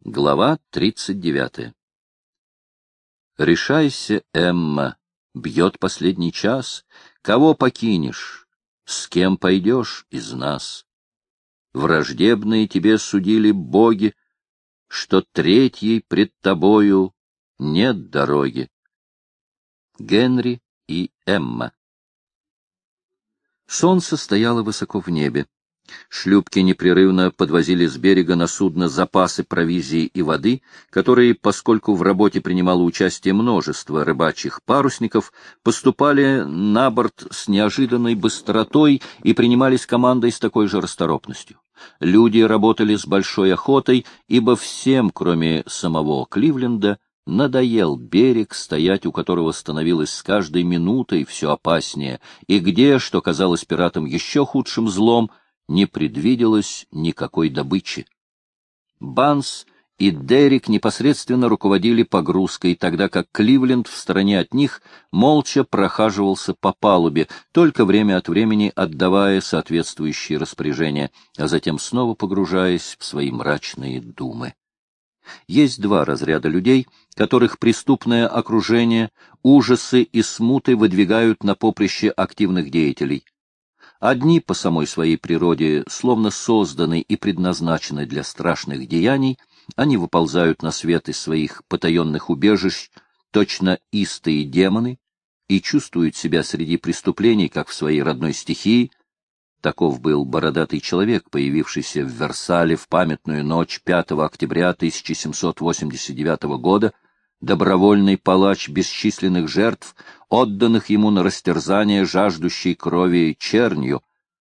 Глава 39. Решайся, Эмма, бьет последний час. Кого покинешь? С кем пойдешь из нас? Враждебные тебе судили боги, что третьей пред тобою нет дороги. Генри и Эмма. Солнце стояло высоко в небе. Шлюпки непрерывно подвозили с берега на судно запасы провизии и воды, которые, поскольку в работе принимало участие множество рыбачьих парусников, поступали на борт с неожиданной быстротой и принимались командой с такой же расторопностью. Люди работали с большой охотой, ибо всем, кроме самого Кливленда, надоел берег, стоять у которого становилось с каждой минутой все опаснее, и где, что казалось пиратам еще худшим злом, не предвиделось никакой добычи. Банс и Деррик непосредственно руководили погрузкой, тогда как Кливленд в стороне от них молча прохаживался по палубе, только время от времени отдавая соответствующие распоряжения, а затем снова погружаясь в свои мрачные думы. Есть два разряда людей, которых преступное окружение, ужасы и смуты выдвигают на поприще активных деятелей. Одни по самой своей природе словно созданы и предназначены для страшных деяний, они выползают на свет из своих потаенных убежищ, точно истые демоны, и чувствуют себя среди преступлений, как в своей родной стихии. Таков был бородатый человек, появившийся в Версале в памятную ночь 5 октября 1789 года, добровольный палач бесчисленных жертв, отданных ему на растерзание жаждущей крови чернью.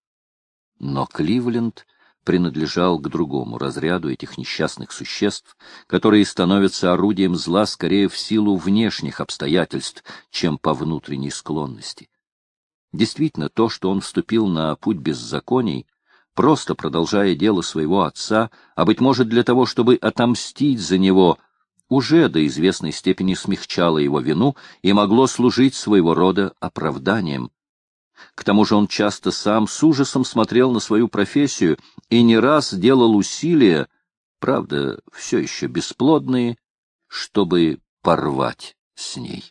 Но Кливленд принадлежал к другому разряду этих несчастных существ, которые становятся орудием зла скорее в силу внешних обстоятельств, чем по внутренней склонности. Действительно, то, что он вступил на путь беззаконий, просто продолжая дело своего отца, а, быть может, для того, чтобы отомстить за него, уже до известной степени смягчало его вину и могло служить своего рода оправданием. К тому же он часто сам с ужасом смотрел на свою профессию и не раз делал усилия, правда, все еще бесплодные, чтобы порвать с ней.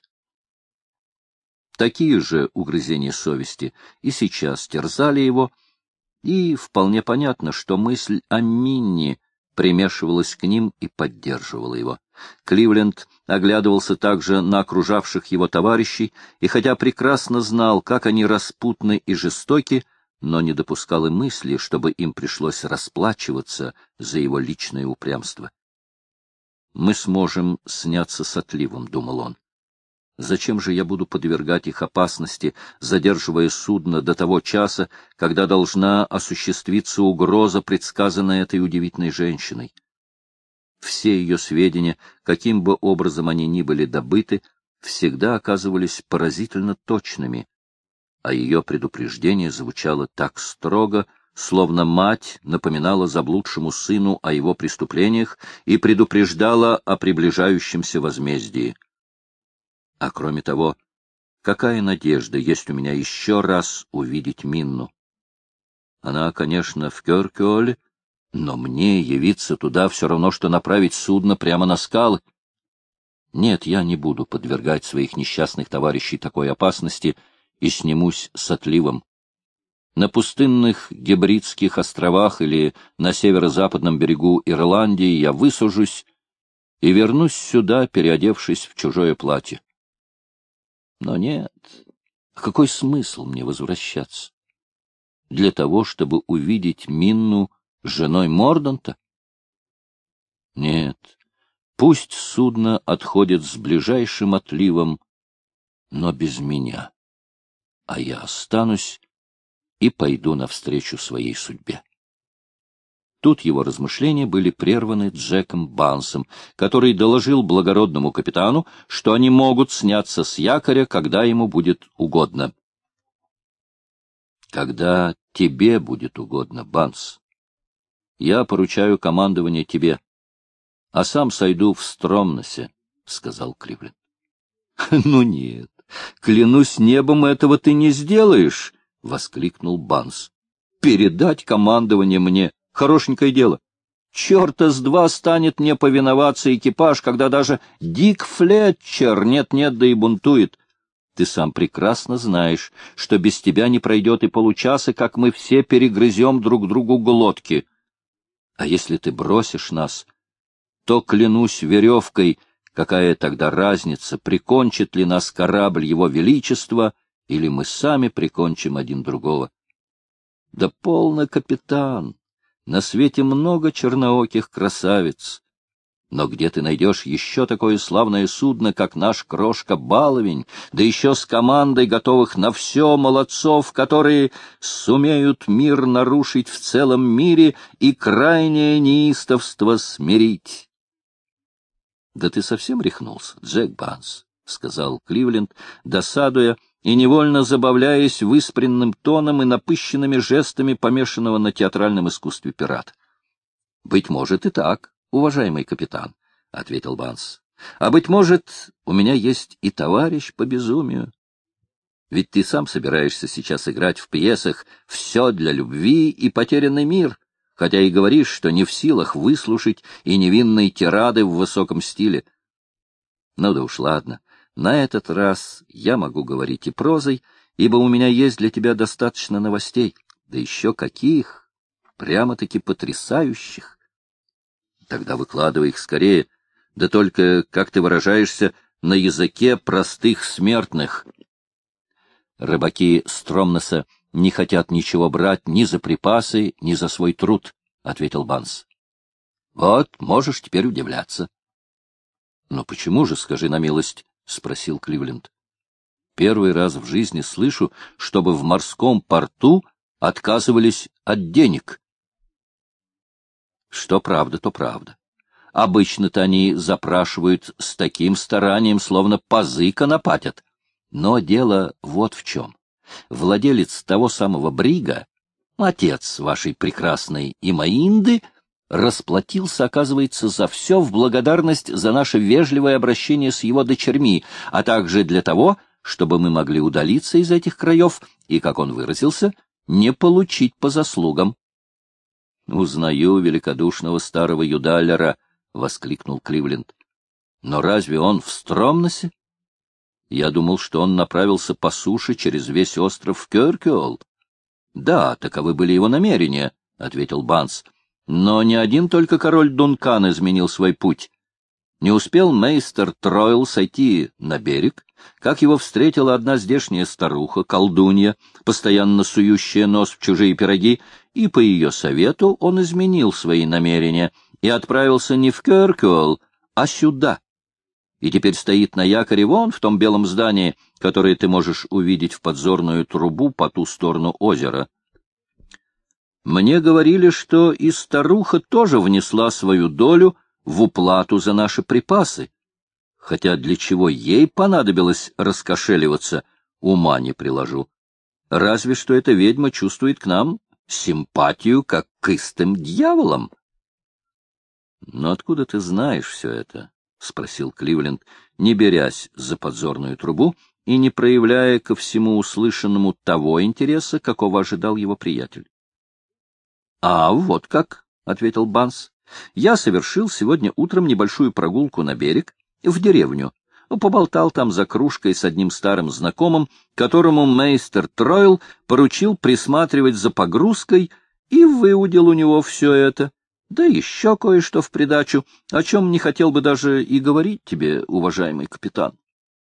Такие же угрызения совести и сейчас терзали его, и вполне понятно, что мысль о Минни примешивалась к ним и поддерживала его. Кливленд оглядывался также на окружавших его товарищей, и хотя прекрасно знал, как они распутны и жестоки, но не допускал и мысли, чтобы им пришлось расплачиваться за его личное упрямство. «Мы сможем сняться с отливом», — думал он. «Зачем же я буду подвергать их опасности, задерживая судно до того часа, когда должна осуществиться угроза, предсказанная этой удивительной женщиной? Все ее сведения, каким бы образом они ни были добыты, всегда оказывались поразительно точными, а ее предупреждение звучало так строго, словно мать напоминала заблудшему сыну о его преступлениях и предупреждала о приближающемся возмездии. А кроме того, какая надежда есть у меня еще раз увидеть Минну? Она, конечно, в Кёркёле, но мне явиться туда все равно, что направить судно прямо на скалы. Нет, я не буду подвергать своих несчастных товарищей такой опасности и снимусь с отливом. На пустынных Гебридских островах или на северо-западном берегу Ирландии я высажусь и вернусь сюда, переодевшись в чужое платье. Но нет, какой смысл мне возвращаться? Для того, чтобы увидеть Минну женой Морданта? Нет, пусть судно отходит с ближайшим отливом, но без меня, а я останусь и пойду навстречу своей судьбе. Тут его размышления были прерваны Джеком Бансом, который доложил благородному капитану, что они могут сняться с якоря, когда ему будет угодно. «Когда тебе будет угодно, Банс. Я поручаю командование тебе, а сам сойду в Стромнесе», — сказал Кливленд. «Ну нет, клянусь небом, этого ты не сделаешь», — воскликнул Банс. «Передать командование мне — хорошенькое дело. Черта с два станет мне повиноваться экипаж, когда даже Дик Флетчер нет-нет, да и бунтует. Ты сам прекрасно знаешь, что без тебя не пройдет и получаса, как мы все перегрызем друг другу глотки. А если ты бросишь нас, то, клянусь веревкой, какая тогда разница, прикончит ли нас корабль Его Величества, или мы сами прикончим один другого. Да полно, капитан! На свете много чернооких красавиц. Но где ты найдешь еще такое славное судно, как наш крошка-баловень, да еще с командой готовых на все молодцов, которые сумеют мир нарушить в целом мире и крайнее неистовство смирить? — Да ты совсем рехнулся, Джек Барнс, — сказал Кливленд, досадуя и невольно забавляясь выспренным тоном и напыщенными жестами помешанного на театральном искусстве пирата. — Быть может и так, уважаемый капитан, — ответил Барнс. — А быть может, у меня есть и товарищ по безумию. Ведь ты сам собираешься сейчас играть в пьесах «Все для любви» и «Потерянный мир», хотя и говоришь, что не в силах выслушать и невинные тирады в высоком стиле. Ну да уж ладно. На этот раз я могу говорить и прозой, ибо у меня есть для тебя достаточно новостей, да еще каких, прямо-таки потрясающих. Тогда выкладывай их скорее, да только, как ты выражаешься, на языке простых смертных. Рыбаки Стромнеса не хотят ничего брать ни за припасы, ни за свой труд, — ответил Барнс. — Вот, можешь теперь удивляться. — Но почему же, скажи на милость? — спросил Кливленд. — Первый раз в жизни слышу, чтобы в морском порту отказывались от денег. Что правда, то правда. Обычно-то они запрашивают с таким старанием, словно пазы конопатят. Но дело вот в чем. Владелец того самого брига, отец вашей прекрасной Имаинды, расплатился, оказывается, за все в благодарность за наше вежливое обращение с его дочерьми, а также для того, чтобы мы могли удалиться из этих краев и, как он выразился, не получить по заслугам. — Узнаю великодушного старого юдалера, — воскликнул Кливленд. — Но разве он в Стромнесе? Я думал, что он направился по суше через весь остров в Кёркюол. — Да, таковы были его намерения, — ответил Барнс. Но не один только король Дункан изменил свой путь. Не успел мейстер Тройл сойти на берег, как его встретила одна здешняя старуха, колдунья, постоянно сующая нос в чужие пироги, и по ее совету он изменил свои намерения и отправился не в Кёркюол, а сюда. И теперь стоит на якоре вон в том белом здании, которое ты можешь увидеть в подзорную трубу по ту сторону озера. Мне говорили, что и старуха тоже внесла свою долю в уплату за наши припасы, хотя для чего ей понадобилось раскошеливаться, ума не приложу. Разве что эта ведьма чувствует к нам симпатию, как к истым дьяволам. — Но откуда ты знаешь все это? — спросил Кливленд, не берясь за подзорную трубу и не проявляя ко всему услышанному того интереса, какого ожидал его приятель. — А вот как, — ответил Барнс. — Я совершил сегодня утром небольшую прогулку на берег, в деревню. Поболтал там за кружкой с одним старым знакомым, которому мейстер Тройл поручил присматривать за погрузкой, и выудил у него все это. Да еще кое-что в придачу, о чем не хотел бы даже и говорить тебе, уважаемый капитан.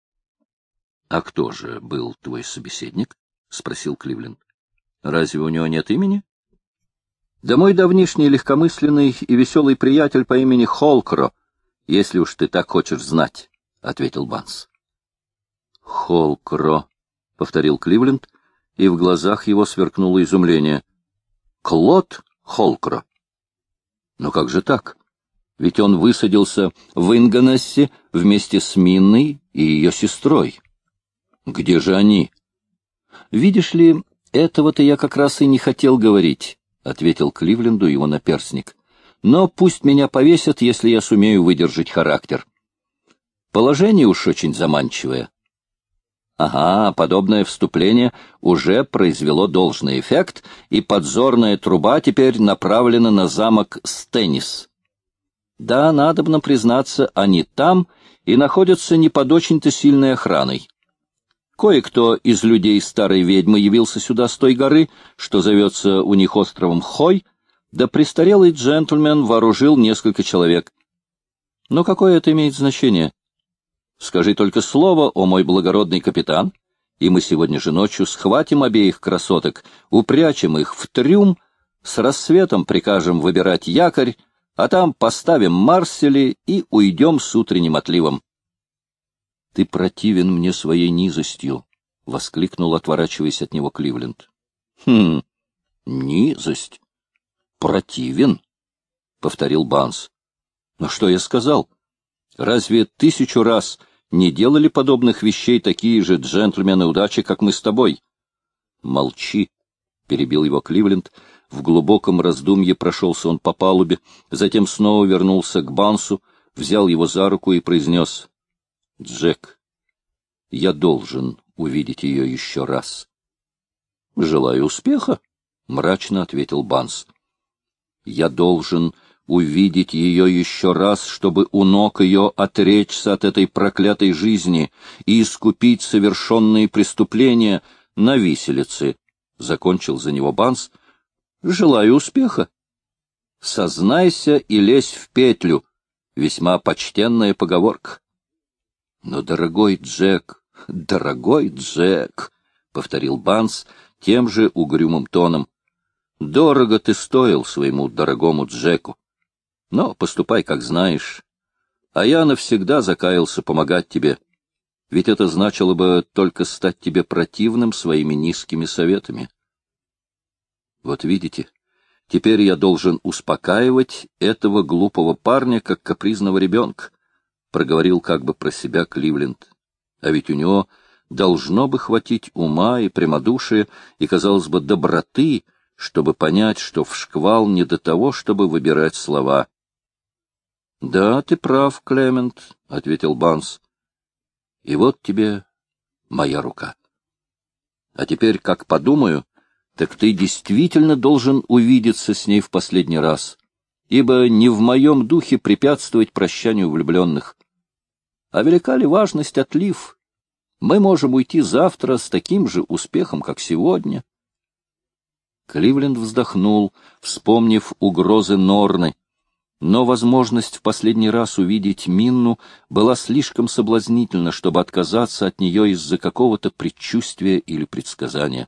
— А кто же был твой собеседник? — спросил Кливленд. — Разве у него нет имени? — Да мой давнишний легкомысленный и веселый приятель по имени Холкро, если уж ты так хочешь знать, — ответил Барнс. — Холкро, — повторил Кливленд, и в глазах его сверкнуло изумление. — Клод Холкро. Но как же так? Ведь он высадился в Инганессе вместе с Минной и ее сестрой. Где же они? — Видишь ли, этого-то я как раз и не хотел говорить, — ответил Кливленду его наперсник. — Но пусть меня повесят, если я сумею выдержать характер. Положение уж очень заманчивое. Ага, подобное вступление уже произвело должный эффект, и подзорная труба теперь направлена на замок Стеннис. Да, надобно признаться, они там и находятся не под очень-то сильной охраной. Кое-кто из людей старой ведьмы явился сюда с той горы, что зовется у них островом Хой, да престарелый джентльмен вооружил несколько человек. Но какое это имеет значение? Скажи только слово, о мой благородный капитан, и мы сегодня же ночью схватим обеих красоток, упрячем их в трюм, с рассветом прикажем выбирать якорь, а там поставим марсели и уйдем с утренним отливом. — Ты противен мне своей низостью, — воскликнул, отворачиваясь от него Кливленд. — Низость? Противен? — повторил Банс. — Но что я сказал? Разве 1000 раз не делали подобных вещей такие же джентльмены удачи, как мы с тобой? — Молчи, — перебил его Кливленд. В глубоком раздумье прошелся он по палубе, затем снова вернулся к Бансу, взял его за руку и произнес: — Джек, я должен увидеть ее еще раз. — Желаю успеха, — мрачно ответил Банс. — Я должен увидеть ее еще раз, чтобы у ног ее отречься от этой проклятой жизни и искупить совершенные преступления на виселице, — закончил за него Банс. — Желаю успеха. Сознайся и лезь в петлю. Весьма почтенная поговорка. — Но, дорогой Джек, — повторил Банс тем же угрюмым тоном, — дорого ты стоил своему дорогому Джеку. Но поступай, как знаешь. А я навсегда закаялся помогать тебе, ведь это значило бы только стать тебе противным своими низкими советами. Вот видите, теперь я должен успокаивать этого глупого парня, как капризного ребенка, — проговорил как бы про себя Кливленд. А ведь у него должно бы хватить ума и прямодушия, и, казалось бы, доброты, чтобы понять, что в шквал не до того, чтобы выбирать слова. — Да, ты прав, Клемент, — ответил Банс. — И вот тебе моя рука. А теперь, как подумаю, так ты действительно должен увидеться с ней в последний раз, ибо не в моем духе препятствовать прощанию влюбленных. А велика ли важность отлив? Мы можем уйти завтра с таким же успехом, как сегодня. Кливленд вздохнул, вспомнив угрозы Норны, но возможность в последний раз увидеть Минну была слишком соблазнительна, чтобы отказаться от нее из-за какого-то предчувствия или предсказания.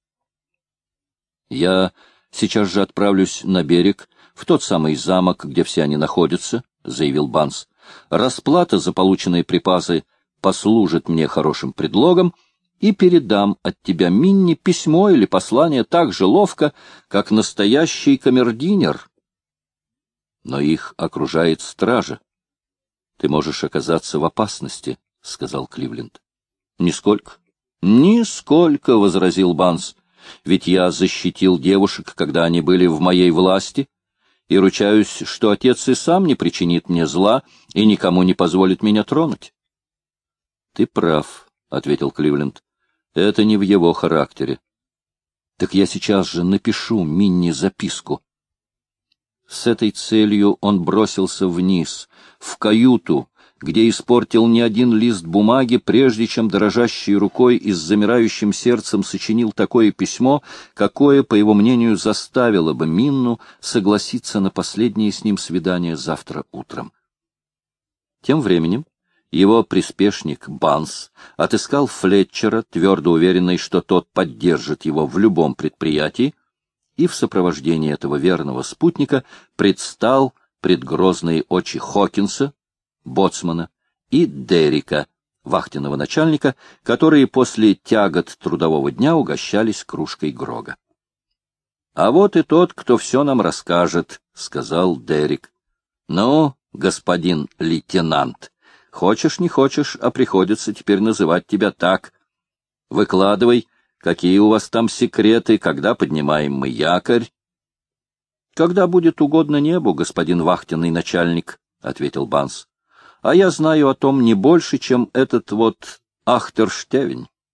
«Я сейчас же отправлюсь на берег, в тот самый замок, где все они находятся», — заявил Банс. «Расплата за полученные припасы послужит мне хорошим предлогом, и передам от тебя Минни письмо или послание так же ловко, как настоящий камердинер. Но их окружает стража. Ты можешь оказаться в опасности, — сказал Кливленд. — Нисколько. — Нисколько, — возразил Банс. — Ведь я защитил девушек, когда они были в моей власти, и ручаюсь, что отец и сам не причинит мне зла и никому не позволит меня тронуть. — Ты прав, — ответил Кливленд. — Это не в его характере. — Так я сейчас же напишу Минни записку. С этой целью он бросился вниз, в каюту, где испортил не один лист бумаги, прежде чем дрожащей рукой и с замирающим сердцем сочинил такое письмо, какое, по его мнению, заставило бы Минну согласиться на последнее с ним свидание завтра утром. Тем временем его приспешник Банс отыскал Флетчера, твердо уверенный, что тот поддержит его в любом предприятии, и в сопровождении этого верного спутника предстал пред грозные очи Хокинса, боцмана, и Деррика, вахтенного начальника, которые после тягот трудового дня угощались кружкой грога. — А вот и тот, кто все нам расскажет, — сказал Деррик. — Ну, господин лейтенант, хочешь не хочешь, а приходится теперь называть тебя так. Выкладывай, какие у вас там секреты, когда поднимаем мы якорь? — Когда будет угодно небу, господин вахтенный начальник, — ответил Банс. — А я знаю о том не больше, чем этот вот Ахтерштевень.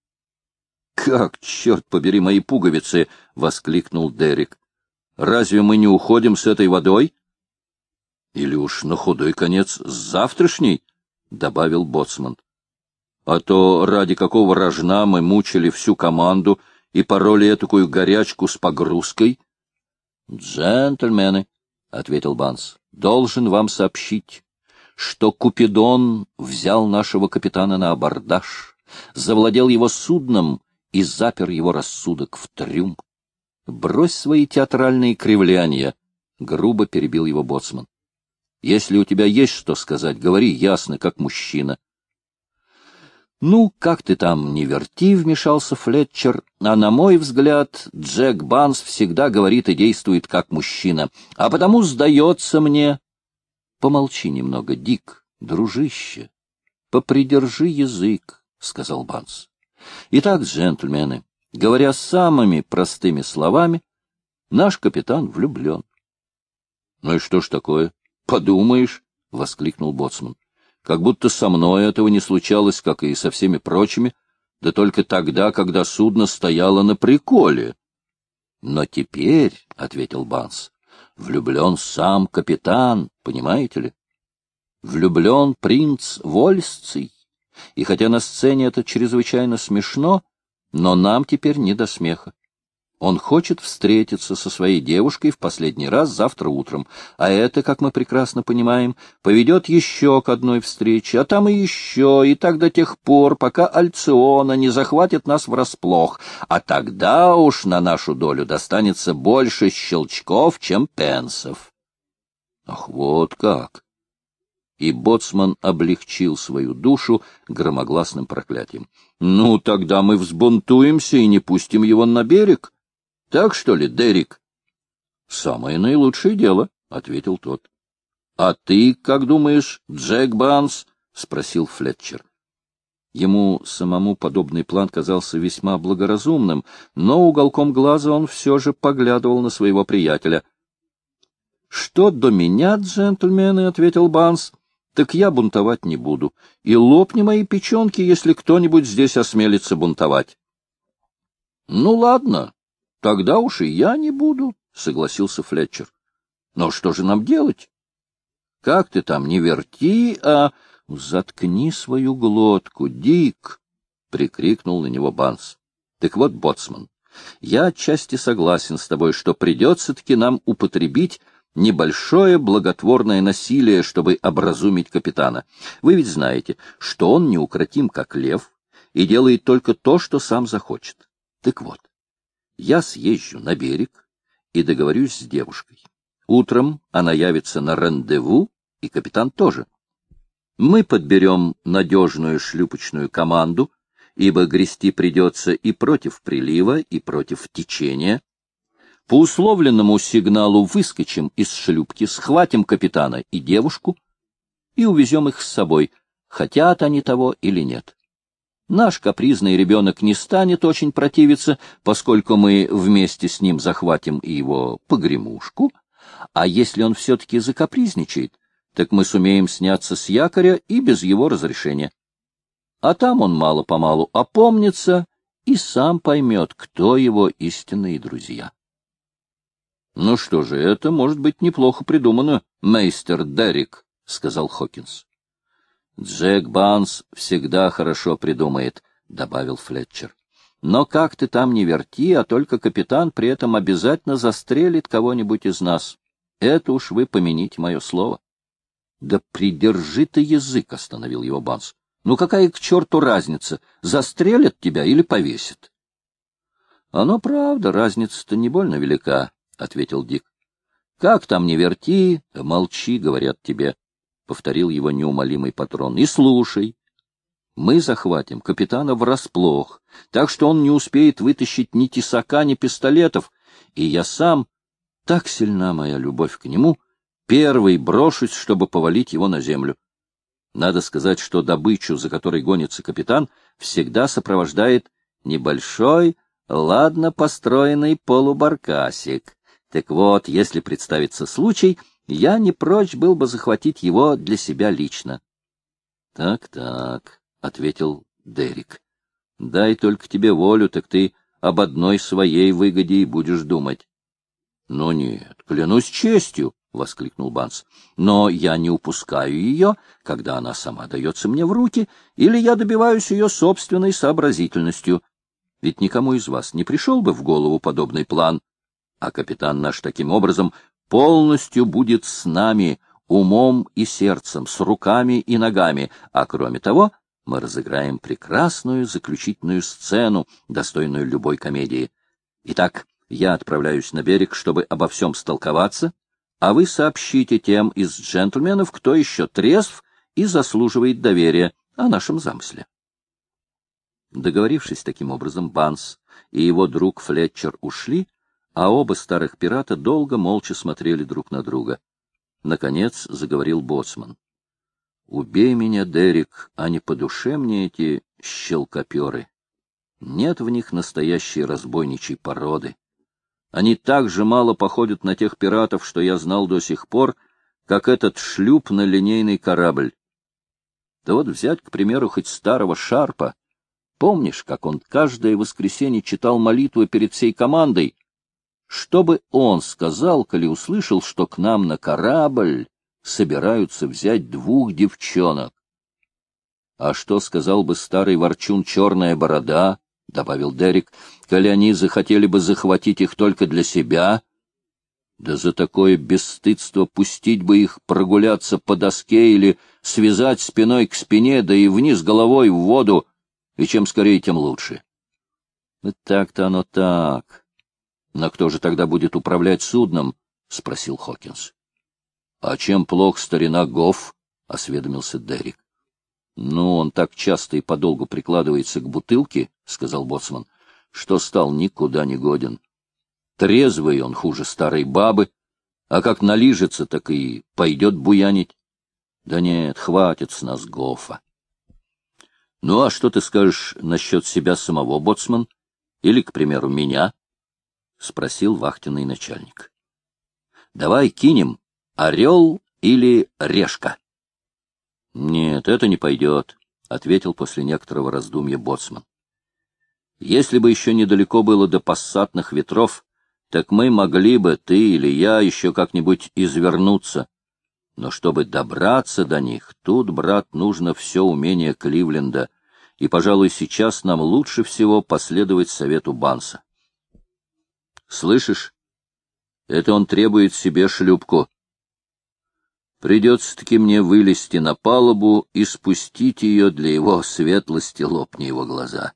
— Как, черт побери, мои пуговицы! — воскликнул Дерек. — Разве мы не уходим с этой водой? — Или уж на худой конец с завтрашней, — добавил боцман. — А то ради какого рожна мы мучили всю команду и пороли этакую горячку с погрузкой? — Джентльмены, — ответил Банс, — должен вам сообщить, что Купидон взял нашего капитана на абордаж, завладел его судном и запер его рассудок в трюм. — Брось свои театральные кривляния, — грубо перебил его боцман. — Если у тебя есть что сказать, говори ясно, как мужчина. — Ну, как ты там не верти, — вмешался Флетчер, — а на мой взгляд, Джек Банс всегда говорит и действует как мужчина, а потому сдается мне... — Помолчи немного, Дик, дружище, попридержи язык, — сказал Банс. — Итак, джентльмены, говоря самыми простыми словами, наш капитан влюблен. — Ну и что ж такое? Подумаешь, — воскликнул боцман. — Как будто со мной этого не случалось, как и со всеми прочими, да только тогда, когда судно стояло на приколе. — Но теперь, — ответил Банс, — влюблен сам капитан, понимаете ли? Влюблен принц Вольсций. И хотя на сцене это чрезвычайно смешно, но нам теперь не до смеха. Он хочет встретиться со своей девушкой в последний раз завтра утром, а это, как мы прекрасно понимаем, поведет еще к одной встрече, а там и еще, и так до тех пор, пока Альциона не захватит нас врасплох, а тогда уж на нашу долю достанется больше щелчков, чем пенсов. Ах, вот как! И боцман облегчил свою душу громогласным проклятием. Ну, тогда мы взбунтуемся и не пустим его на берег. Так что ли, Дерек? — Самое наилучшее дело, — ответил тот. — А ты, как думаешь, Джек Банс? — спросил Флетчер. Ему самому подобный план казался весьма благоразумным, но уголком глаза он все же поглядывал на своего приятеля. — Что до меня, джентльмены, — ответил Банс, — так я бунтовать не буду, и лопни мои печенки, если кто-нибудь здесь осмелится бунтовать. — Ну, ладно. — Тогда уж и я не буду, — согласился Флетчер. — Но что же нам делать? — Как ты там, не верти, а... — Заткни свою глотку, Дик! — прикрикнул на него Банс. — Так вот, боцман, я отчасти согласен с тобой, что придется-таки нам употребить небольшое благотворное насилие, чтобы образумить капитана. Вы ведь знаете, что он неукротим, как лев, и делает только то, что сам захочет. Так вот. Я съезжу на берег и договорюсь с девушкой. Утром она явится на рандеву, и капитан тоже. Мы подберем надежную шлюпочную команду, ибо грести придется и против прилива, и против течения. По условленному сигналу выскочим из шлюпки, схватим капитана и девушку и увезем их с собой, хотят они того или нет. Наш капризный ребенок не станет очень противиться, поскольку мы вместе с ним захватим и его погремушку, а если он все-таки закапризничает, так мы сумеем сняться с якоря и без его разрешения. А там он мало-помалу опомнится и сам поймет, кто его истинные друзья. — Ну что же, это может быть неплохо придумано, мейстер Дерек, — сказал Хокинс. — Джек Банс всегда хорошо придумает, — добавил Флетчер. — Но как ты там не верти, а только капитан при этом обязательно застрелит кого-нибудь из нас. Это уж вы помяните мое слово. — Да придержи ты язык, — остановил его Банс. — Ну какая к черту разница, застрелят тебя или повесят? — Оно правда, разница-то не больно велика, — ответил Дик. — Как там не верти, молчи, говорят тебе. — повторил его неумолимый патрон. — И слушай. Мы захватим капитана врасплох, так что он не успеет вытащить ни тесака, ни пистолетов, и я сам, так сильна моя любовь к нему, первый брошусь, чтобы повалить его на землю. Надо сказать, что добычу, за которой гонится капитан, всегда сопровождает небольшой, ладно построенный полубаркасик. Так вот, если представится случай, я не прочь был бы захватить его для себя лично. — Так, — ответил Дерек. Дай только тебе волю, так ты об одной своей выгоде и будешь думать. — Ну нет, клянусь честью, — воскликнул Банс, — но я не упускаю ее, когда она сама дается мне в руки, или я добиваюсь ее собственной сообразительностью. Ведь никому из вас не пришел бы в голову подобный план, а капитан наш таким образом полностью будет с нами, умом и сердцем, с руками и ногами, а кроме того мы разыграем прекрасную заключительную сцену, достойную любой комедии. Итак, я отправляюсь на берег, чтобы обо всем столковаться, а вы сообщите тем из джентльменов, кто еще трезв и заслуживает доверия, о нашем замысле. Договорившись таким образом, Банс и его друг Флетчер ушли, а оба старых пирата долго молча смотрели друг на друга. Наконец заговорил боцман. — Убей меня, Дерек, а не по душе мне эти щелкоперы. Нет в них настоящей разбойничьей породы. Они так же мало походят на тех пиратов, что я знал до сих пор, как этот шлюп на линейный корабль. Да вот взять, к примеру, хоть старого Шарпа. Помнишь, как он каждое воскресенье читал молитвы перед всей командой? Что бы он сказал, коли услышал, что к нам на корабль собираются взять 2 девчонок? А что сказал бы старый ворчун Черная Борода, — добавил Дерек, — коли они захотели бы захватить их только для себя? Да за такое бесстыдство пустить бы их прогуляться по доске или связать спиной к спине, да и вниз головой в воду, и чем скорее, тем лучше. — Так-то оно так. Но кто же тогда будет управлять судном? — спросил Хокинс. — А чем плох старина Гофф? — осведомился Дерек. — Ну, он так часто и подолгу прикладывается к бутылке, — сказал боцман, — что стал никуда не годен. Трезвый он хуже старой бабы, а как налижется, так и пойдет буянить. Да нет, хватит с нас Гоффа. — Ну, а что ты скажешь насчет себя самого, боцман? Или, к примеру, меня? — спросил вахтенный начальник. — Давай кинем орел или решка. — Нет, это не пойдет, — ответил после некоторого раздумья боцман. — Если бы еще недалеко было до пассатных ветров, так мы могли бы, ты или я, еще как-нибудь извернуться. Но чтобы добраться до них, тут, брат, нужно все умение Кливленда, и, пожалуй, сейчас нам лучше всего последовать совету Банса. Слышишь? Это он требует себе шлюпку. Придется-таки мне вылезти на палубу и спустить ее для его светлости, лопни его глаза.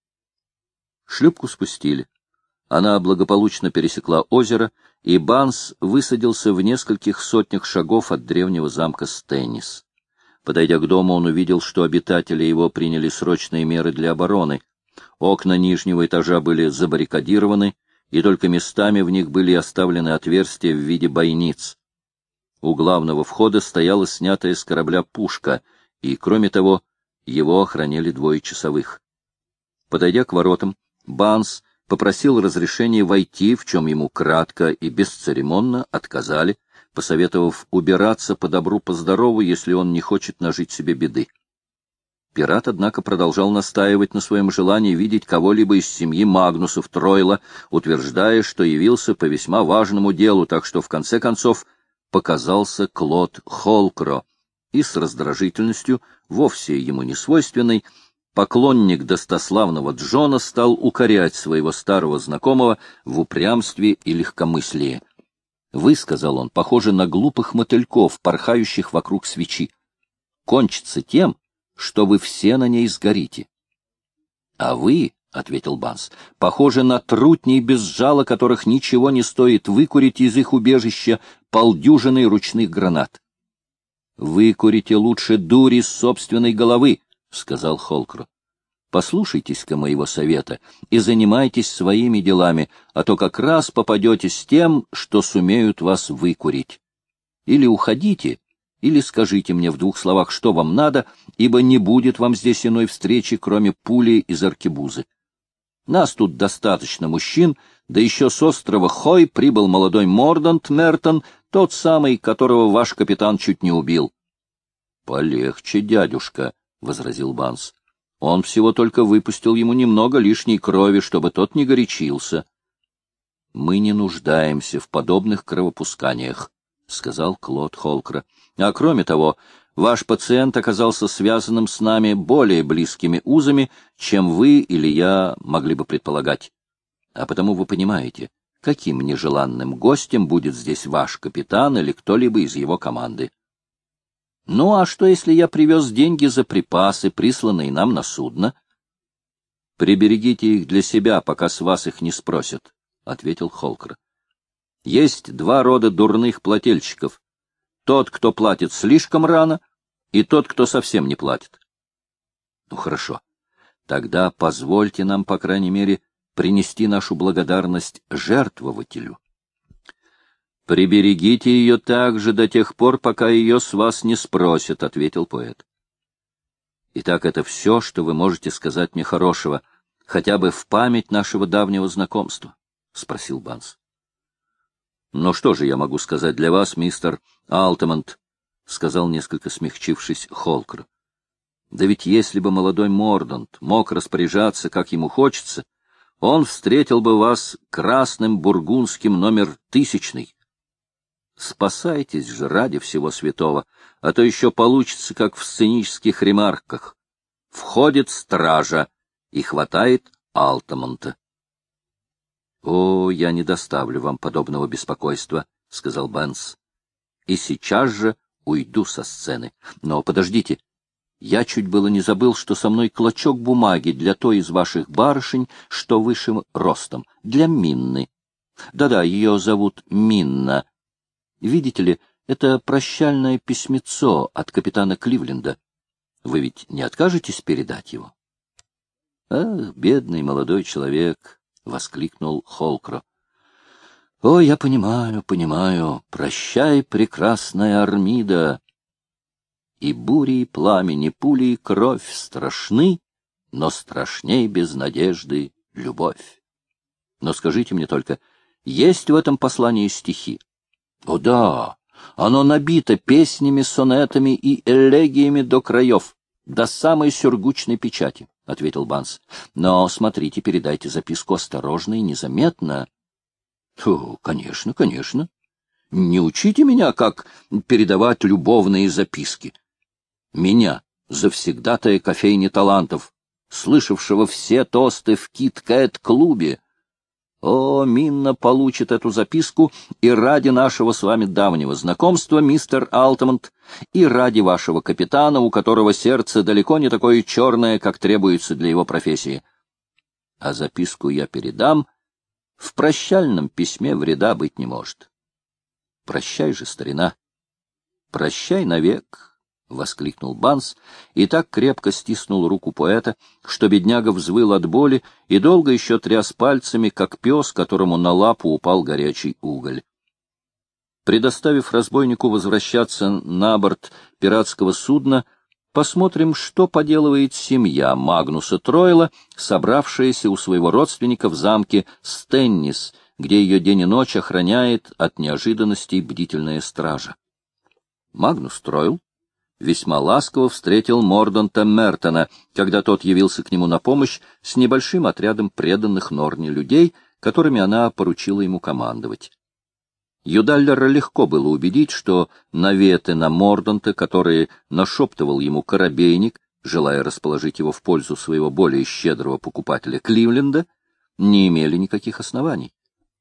Шлюпку спустили. Она благополучно пересекла озеро, и Банс высадился в нескольких сотнях шагов от древнего замка Стеннис. Подойдя к дому, он увидел, что обитатели его приняли срочные меры для обороны. Окна нижнего этажа были забаррикадированы, и только местами в них были оставлены отверстия в виде бойниц. У главного входа стояла снятая с корабля пушка, и, кроме того, его охраняли 2 часовых. Подойдя к воротам, Банс попросил разрешения войти, в чем ему кратко и бесцеремонно отказали, посоветовав убираться по добру по здорову, если он не хочет нажить себе беды. Пират, однако, продолжал настаивать на своем желании видеть кого-либо из семьи Магнусов Тройла, утверждая, что явился по весьма важному делу, так что, в конце концов, показался Клод Холкро, и с раздражительностью, вовсе ему не свойственной, поклонник достославного Джона стал укорять своего старого знакомого в упрямстве и легкомыслии. «Вы, — сказал он, — похожи на глупых мотыльков, порхающих вокруг свечи. Кончится тем, что вы все на ней сгорите. — А вы, — ответил Банс, — похожи на трутней без жала, которых ничего не стоит выкурить из их убежища 50 ручных гранат. — Выкурите лучше дури с собственной головы, — сказал Холкро. — Послушайтесь-ка моего совета и занимайтесь своими делами, а то как раз попадете с тем, что сумеют вас выкурить. Или уходите, или скажите мне в 2 словах, что вам надо, ибо не будет вам здесь иной встречи, кроме пули из аркебузы. Нас тут достаточно мужчин, да еще с острова Хой прибыл молодой Мордант Мертон, тот самый, которого ваш капитан чуть не убил. — Полегче, дядюшка, — возразил Банс. Он всего только выпустил ему немного лишней крови, чтобы тот не горячился. — Мы не нуждаемся в подобных кровопусканиях, — сказал Клод Холкра. — А кроме того, ваш пациент оказался связанным с нами более близкими узами, чем вы или я могли бы предполагать. А потому вы понимаете, каким нежеланным гостем будет здесь ваш капитан или кто-либо из его команды. Ну, а что, если я привез деньги за припасы, присланные нам на судно? — Приберегите их для себя, пока с вас их не спросят, — ответил Холкер. — Есть два рода дурных плательщиков. Тот, кто платит слишком рано, и тот, кто совсем не платит. — Ну, хорошо. Тогда позвольте нам, по крайней мере, принести нашу благодарность жертвователю. — Приберегите ее также до тех пор, пока ее с вас не спросят, — ответил поэт. — Итак, это все, что вы можете сказать мне хорошего, хотя бы в память нашего давнего знакомства? — спросил Банс. — Ну что же я могу сказать для вас, мистер Алтемонт? — сказал, несколько смягчившись, Холкер. — Да ведь если бы молодой Мордант мог распоряжаться, как ему хочется, он встретил бы вас красным бургундским номер 1000. Спасайтесь же ради всего святого, а то еще получится, как в сценических ремарках. Входит стража и хватает Алтемонта. — О, я не доставлю вам подобного беспокойства, — сказал Бенс. — И сейчас же уйду со сцены. Но подождите, я чуть было не забыл, что со мной клочок бумаги для той из ваших барышень, что выше ростом, для Минны. Да-да, ее зовут Минна. Видите ли, это прощальное письмецо от капитана Кливленда. Вы ведь не откажетесь передать его? — Ах, бедный молодой человек! — воскликнул Холкро. — О, я понимаю, понимаю. Прощай, прекрасная Армида! И бури, и пламени, пули, и кровь страшны, но страшней без надежды любовь. Но скажите мне только, есть в этом послании стихи? О да, оно набито песнями, сонетами и элегиями до краев, до самой сюргучной печати, — ответил Банс. Но смотрите, передайте записку осторожно и незаметно. — Конечно, конечно. Не учите меня, как передавать любовные записки. Меня, завсегдатая кофейни талантов, слышавшего все тосты в Кит-Кэт-клубе. О, Минна получит эту записку и ради нашего с вами давнего знакомства, мистер Алтемонт, и ради вашего капитана, у которого сердце далеко не такое черное, как требуется для его профессии. А записку я передам. В прощальном письме вреда быть не может. Прощай же, старина. Прощай навек. — воскликнул Банс и так крепко стиснул руку поэта, что бедняга взвыл от боли и долго еще тряс пальцами, как пес, которому на лапу упал горячий уголь. Предоставив разбойнику возвращаться на борт пиратского судна, посмотрим, что поделывает семья Магнуса Тройла, собравшаяся у своего родственника в замке Стеннис, где ее день и ночь охраняет от неожиданностей бдительная стража. Магнус Тройл весьма ласково встретил Морданта Мертона, когда тот явился к нему на помощь с небольшим отрядом преданных Норне людей, которыми она поручила ему командовать. Юдаллера легко было убедить, что наветы на Морданта, которые нашептывал ему корабейник, желая расположить его в пользу своего более щедрого покупателя Кливленда, не имели никаких оснований.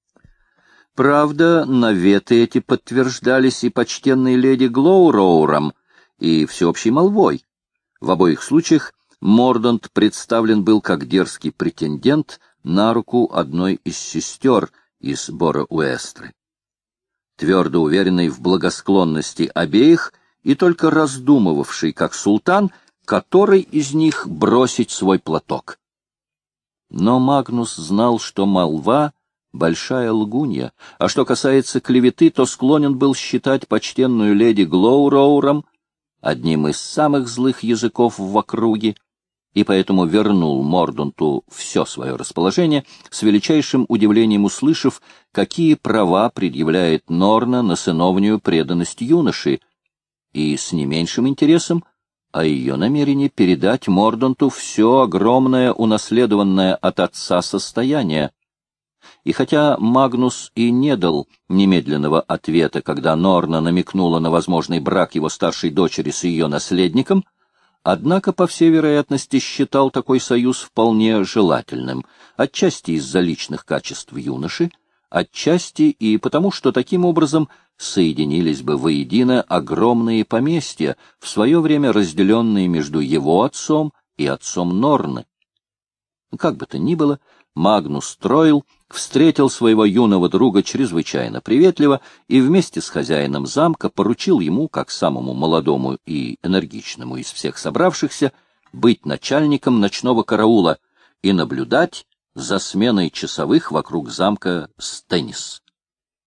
Правда, наветы эти подтверждались и почтенной леди Глоуроуром, и всеобщей молвой. В обоих случаях Мордант представлен был как дерзкий претендент на руку одной из сестер из Бора-Уэстры. Твердо уверенный в благосклонности обеих и только раздумывавший, как султан, который из них бросить свой платок. Но Магнус знал, что молва — большая лгунья, а что касается клеветы, то склонен был считать почтенную леди Глоуроуром одним из самых злых языков в округе, и поэтому вернул Морданту все свое расположение, с величайшим удивлением услышав, какие права предъявляет Норна на сыновнюю преданность юноши, и с не меньшим интересом о ее намерении передать Морданту все огромное унаследованное от отца состояние. И хотя Магнус и не дал немедленного ответа, когда Норна намекнула на возможный брак его старшей дочери с ее наследником, однако, по всей вероятности, считал такой союз вполне желательным, отчасти из-за личных качеств юноши, отчасти и потому, что таким образом соединились бы воедино огромные поместья, в свое время разделенные между его отцом и отцом Норны. Как бы то ни было, Магнус Троил встретил своего юного друга чрезвычайно приветливо и вместе с хозяином замка поручил ему, как самому молодому и энергичному из всех собравшихся, быть начальником ночного караула и наблюдать за сменой часовых вокруг замка Стеннис.